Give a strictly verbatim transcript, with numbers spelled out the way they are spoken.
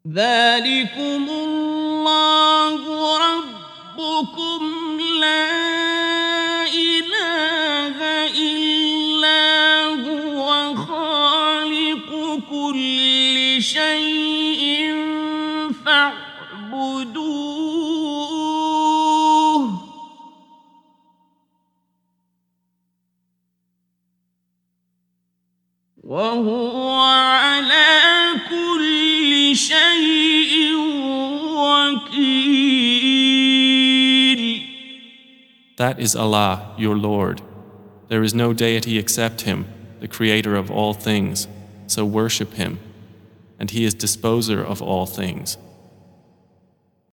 ذلكم الله ربكم لا إله إلا هو خالق كل شيء فاعبدوه وهو على كل شيء وكيل. That is Allah, your Lord. There is no deity except Him, the Creator of all things, so worship Him, and He is disposer of all things.